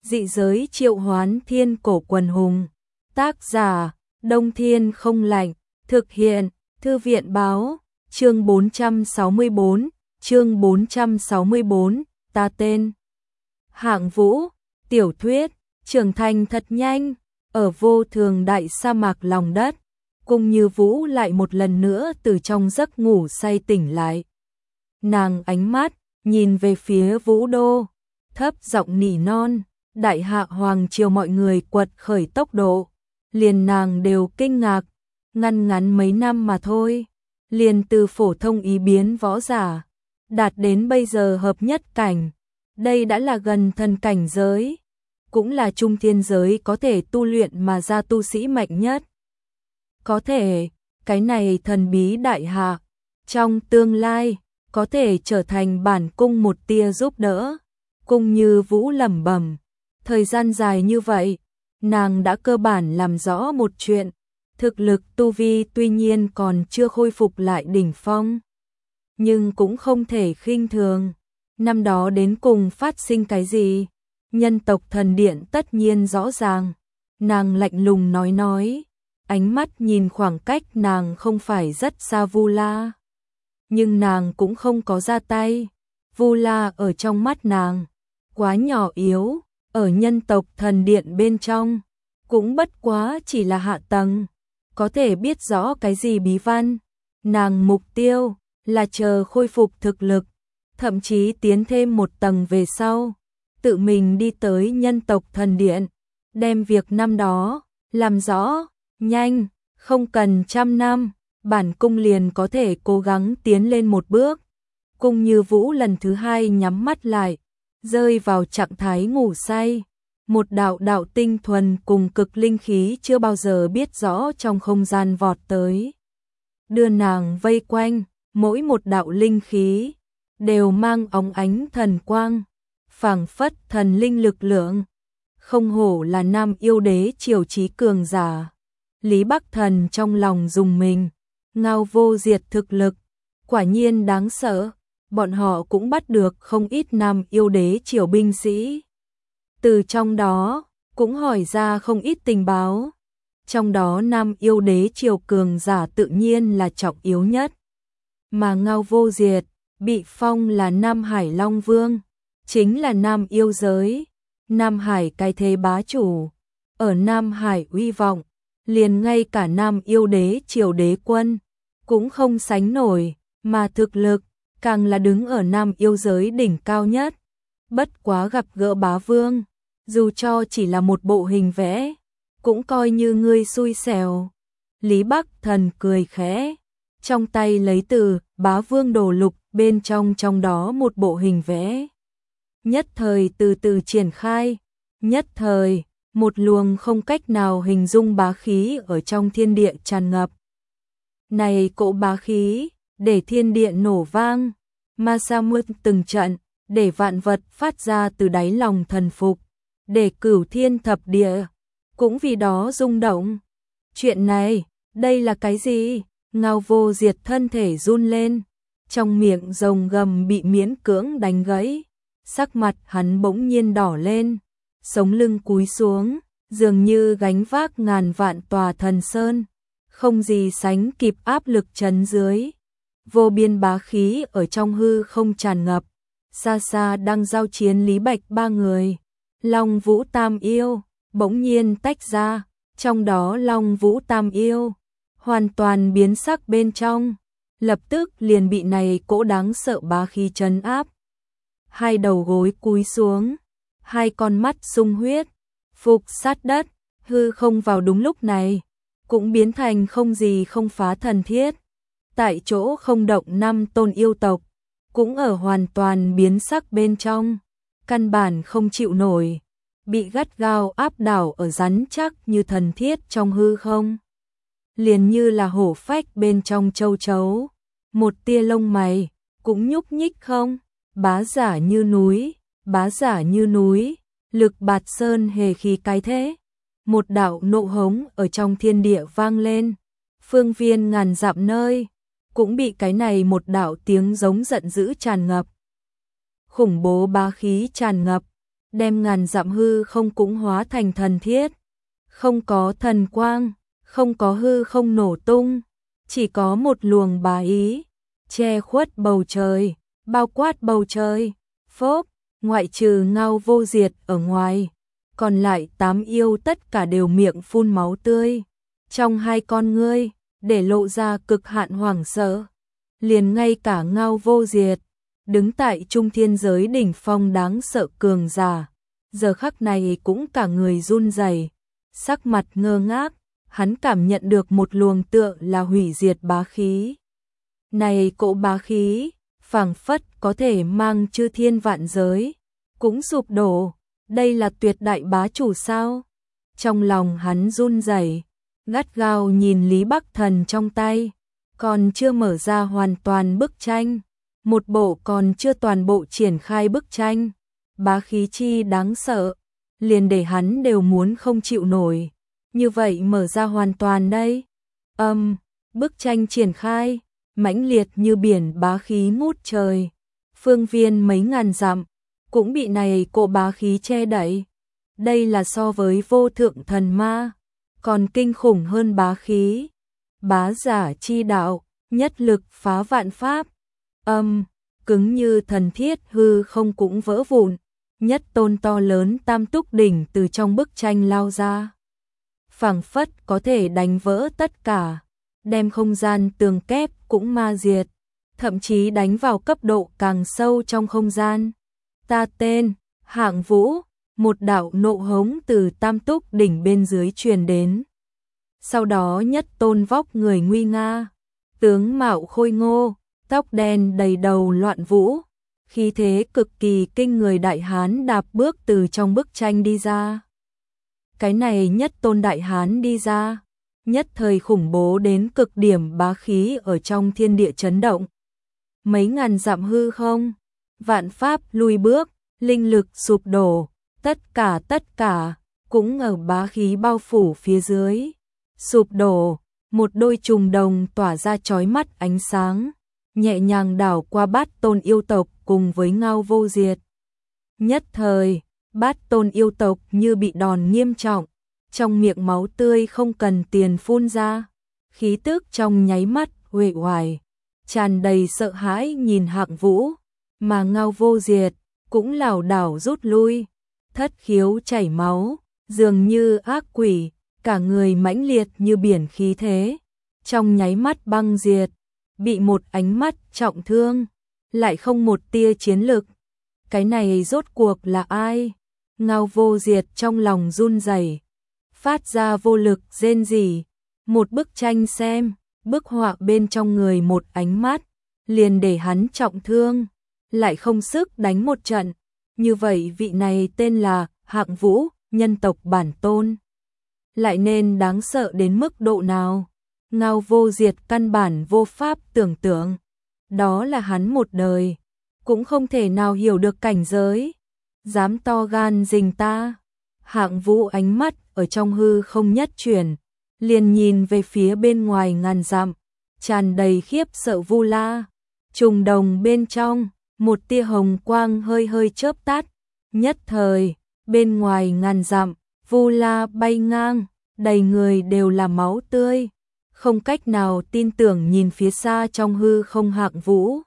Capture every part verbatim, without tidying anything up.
Dị giới triệu hoán thiên cổ quần hùng. Tác giả, Đông Thiên không lạnh. Thực hiện, Thư viện báo. Chương bốn trăm sáu mươi bốn, chương bốn trăm sáu mươi bốn, ta tên Hạng Vũ, tiểu thuyết, trưởng thành thật nhanh, ở vô thường đại sa mạc lòng đất, Cung Như Vũ lại một lần nữa từ trong giấc ngủ say tỉnh lại. Nàng ánh mắt, nhìn về phía Vũ Đô, thấp giọng nỉ non, đại hạ hoàng triều mọi người quật khởi tốc độ, liền nàng đều kinh ngạc, ngăn ngắn mấy năm mà thôi, liền từ phổ thông ý biến võ giả, đạt đến bây giờ hợp nhất cảnh, đây đã là gần thần cảnh giới, cũng là trung thiên giới có thể tu luyện mà ra tu sĩ mạnh nhất. Có thể, cái này thần bí đại hạ, trong tương lai, có thể trở thành bản cung một tia giúp đỡ. Cung Như Vũ lẩm bẩm, thời gian dài như vậy, nàng đã cơ bản làm rõ một chuyện, thực lực tu vi tuy nhiên còn chưa khôi phục lại đỉnh phong, nhưng cũng không thể khinh thường. Năm đó đến cùng phát sinh cái gì? Nhân tộc thần điện tất nhiên rõ ràng. Nàng lạnh lùng nói nói, ánh mắt nhìn khoảng cách nàng không phải rất xa Vu La. Nhưng nàng cũng không có ra tay. Vu La ở trong mắt nàng, quá nhỏ yếu, ở nhân tộc thần điện bên trong, cũng bất quá chỉ là hạ tầng, có thể biết rõ cái gì bí văn. Nàng mục tiêu là chờ khôi phục thực lực, thậm chí tiến thêm một tầng về sau, tự mình đi tới nhân tộc thần điện, đem việc năm đó làm rõ, nhanh, không cần trăm năm, bản cung liền có thể cố gắng tiến lên một bước. Cung Như Vũ lần thứ hai nhắm mắt lại, rơi vào trạng thái ngủ say. Một đạo đạo tinh thuần cùng cực linh khí chưa bao giờ biết rõ trong không gian vọt tới, đưa nàng vây quanh, mỗi một đạo linh khí đều mang óng ánh thần quang, phảng phất thần linh lực lượng. Không hổ là nam yêu đế triều chí cường giả. Lý Bắc Thần trong lòng rùng mình, Ngao Vô Diệt thực lực quả nhiên đáng sợ, bọn họ cũng bắt được không ít nam yêu đế triều binh sĩ. Từ trong đó cũng hỏi ra không ít tình báo, trong đó nam yêu đế triều cường giả tự nhiên là trọng yếu nhất, mà Ngao Vô Diệt bị phong là Nam Hải Long Vương, chính là nam yêu giới, Nam Hải cái thế bá chủ, ở Nam Hải uy vọng, liền ngay cả nam yêu đế triều đế quân cũng không sánh nổi, mà thực lực càng là đứng ở nam yêu giới đỉnh cao nhất. Bất quá gặp gỡ bá vương, dù cho chỉ là một bộ hình vẽ, cũng coi như ngươi xui xẻo. Lý Bắc Thần cười khẽ, trong tay lấy từ bá vương đồ lục bên trong trong đó một bộ hình vẽ. Nhất thời từ từ triển khai, nhất thời, một luồng không cách nào hình dung bá khí ở trong thiên địa tràn ngập. Này cỗ bá khí, để thiên địa nổ vang, ma sa mưa từng trận, để vạn vật phát ra từ đáy lòng thần phục, để cửu thiên thập địa cũng vì đó rung động. Chuyện này, đây là cái gì? Ngao Vô Diệt thân thể run lên, trong miệng rồng gầm bị miễn cưỡng đánh gãy, sắc mặt hắn bỗng nhiên đỏ lên, sống lưng cúi xuống, dường như gánh vác ngàn vạn tòa thần sơn, không gì sánh kịp áp lực trấn dưới. Vô biên bá khí ở trong hư không tràn ngập, xa xa đang giao chiến Lý Bạch ba người. Long Vũ Tam Yêu bỗng nhiên tách ra, trong đó Long Vũ Tam Yêu hoàn toàn biến sắc bên trong, lập tức liền bị này cỗ đáng sợ bá khí trấn áp. Hai đầu gối cúi xuống, hai con mắt sung huyết, phục sát đất, hư không vào đúng lúc này cũng biến thành không gì không phá thần thiết. Tại chỗ không động năm tôn yêu tộc cũng ở hoàn toàn biến sắc bên trong, căn bản không chịu nổi, bị gắt gao áp đảo ở rắn chắc như thần thiết trong hư không, liền như là hổ phách bên trong châu chấu, một tia lông mày cũng nhúc nhích không. Bá giả như núi, bá giả như núi, lực bạt sơn hề khí cái thế. Một đạo nộ hống ở trong thiên địa vang lên, phương viên ngàn dặm nơi cũng bị cái này một đạo tiếng giống giận dữ tràn ngập. Khủng bố bá khí tràn ngập, đem ngàn dặm hư không cũng hóa thành thần thiết. Không có thần quang, không có hư không nổ tung, chỉ có một luồng bá ý, che khuất bầu trời, bao quát bầu trời. Phốp, ngoại trừ Ngao Vô Diệt ở ngoài, còn lại tám yêu tất cả đều miệng phun máu tươi. Trong hai con ngươi, để lộ ra cực hạn hoảng sợ. Liền ngay cả Ngao Vô Diệt, đứng tại trung thiên giới đỉnh phong đáng sợ cường giả, giờ khắc này cũng cả người run rẩy, sắc mặt ngơ ngác, hắn cảm nhận được một luồng tựa là hủy diệt bá khí. Này cỗ bá khí, phảng phất có thể mang chư thiên vạn giới, cũng sụp đổ, đây là tuyệt đại bá chủ sao? Trong lòng hắn run rẩy, gắt gao nhìn Lý Bắc Thần trong tay, còn chưa mở ra hoàn toàn bức tranh, một bộ còn chưa toàn bộ triển khai bức tranh, bá khí chi đáng sợ, liền để hắn đều muốn không chịu nổi. Như vậy mở ra hoàn toàn đây. Âm, um, bức tranh triển khai, mãnh liệt như biển bá khí ngút trời. Phương viên mấy ngàn dặm, cũng bị này cỗ bá khí che đậy. Đây là so với vô thượng thần ma, còn kinh khủng hơn bá khí. Bá giả chi đạo, nhất lực phá vạn pháp. Âm, um, cứng như thần thiết hư không cũng vỡ vụn. Nhất tôn to lớn tam túc đỉnh từ trong bức tranh lao ra. Phảng phất có thể đánh vỡ tất cả, đem không gian tường kép cũng ma diệt, thậm chí đánh vào cấp độ càng sâu trong không gian. Ta tên, Hạng Vũ, một đạo nộ hống từ tam túc đỉnh bên dưới truyền đến. Sau đó nhất tôn vóc người nguy nga, tướng mạo khôi ngô, tóc đen đầy đầu loạn vũ, khí thế cực kỳ kinh người đại hán đạp bước từ trong bức tranh đi ra. Cái này nhất tôn đại hán đi ra, nhất thời khủng bố đến cực điểm bá khí ở trong thiên địa chấn động. Mấy ngàn dặm hư không, vạn pháp lùi bước, linh lực sụp đổ, tất cả tất cả, cũng ở bá khí bao phủ phía dưới. Sụp đổ, một đôi trùng đồng tỏa ra chói mắt ánh sáng, nhẹ nhàng đảo qua bát tôn yêu tộc cùng với Ngao Vô Diệt. Nhất thời, bát tôn yêu tộc như bị đòn nghiêm trọng, trong miệng máu tươi không cần tiền phun ra, khí tức trong nháy mắt uể oải, tràn đầy sợ hãi nhìn Hạng Vũ, mà Ngao Vô Diệt cũng lảo đảo rút lui, thất khiếu chảy máu, dường như ác quỷ, cả người mãnh liệt như biển khí thế, trong nháy mắt băng diệt, bị một ánh mắt trọng thương, lại không một tia chiến lực. Cái này rốt cuộc là ai? Ngao Vô Diệt trong lòng run rẩy, phát ra vô lực rên rỉ. Một bức tranh xem, bức họa bên trong người một ánh mắt, liền để hắn trọng thương, lại không sức đánh một trận. Như vậy vị này tên là Hạng Vũ, nhân tộc bản tôn, lại nên đáng sợ đến mức độ nào? Ngao Vô Diệt căn bản vô pháp tưởng tượng, đó là hắn một đời cũng không thể nào hiểu được cảnh giới, dám to gan rình ta. Hạng Vũ ánh mắt ở trong hư không nhất chuyển, liền nhìn về phía bên ngoài ngàn dặm, tràn đầy khiếp sợ Vu La. Trùng đồng bên trong, một tia hồng quang hơi hơi chớp tắt, nhất thời, bên ngoài ngàn dặm, Vu La bay ngang, đầy người đều là máu tươi, không cách nào tin tưởng nhìn phía xa trong hư không Hạng Vũ.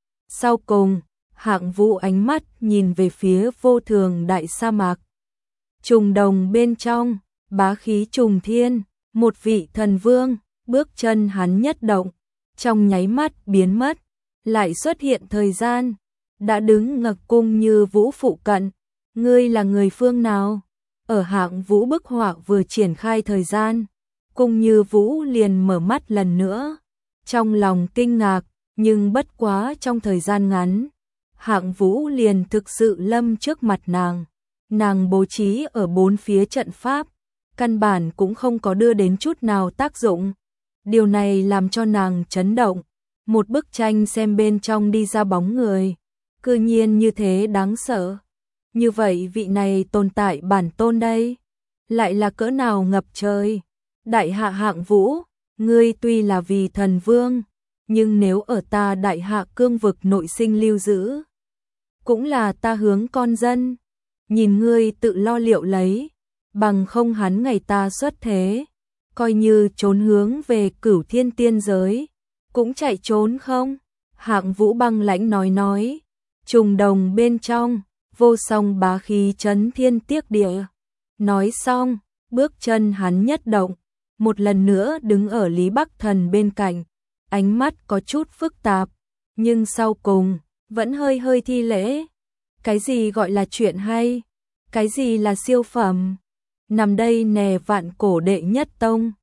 Sau cùng, Hạng Vũ ánh mắt nhìn về phía vô thường đại sa mạc. Trùng đồng bên trong, bá khí trùng thiên, một vị thần vương, bước chân hắn nhất động, trong nháy mắt biến mất, lại xuất hiện thời gian, đã đứng ngậc cung như Vũ phụ cận. Ngươi là người phương nào? Ở Hạng Vũ bức họa vừa triển khai thời gian, cung như Vũ liền mở mắt lần nữa, trong lòng kinh ngạc, nhưng bất quá trong thời gian ngắn, Hạng Vũ liền thực sự lâm trước mặt nàng. Nàng bố trí ở bốn phía trận pháp, căn bản cũng không có đưa đến chút nào tác dụng. Điều này làm cho nàng chấn động, một bức tranh xem bên trong đi ra bóng người, cư nhiên như thế đáng sợ. Như vậy vị này tồn tại bản tôn đây, lại là cỡ nào ngập trời. Đại hạ Hạng Vũ, ngươi tuy là vì thần vương, nhưng nếu ở ta đại hạ cương vực nội sinh lưu giữ, cũng là ta hướng con dân. nhìn ngươi tự lo liệu lấy, bằng không hắn ngày ta xuất thế, coi như trốn hướng về Cửu Thiên tiên giới, cũng chạy trốn không? Hạng Vũ băng lãnh nói nói, trùng đồng bên trong, vô song bá khí chấn thiên tiếc địa. Nói xong, bước chân hắn nhất động, một lần nữa đứng ở Lý Bắc Thần bên cạnh, ánh mắt có chút phức tạp, nhưng sau cùng, vẫn hơi hơi thi lễ. Cái gì gọi là chuyện hay? Cái gì là siêu phẩm? Nằm đây nè vạn cổ đệ nhất tông,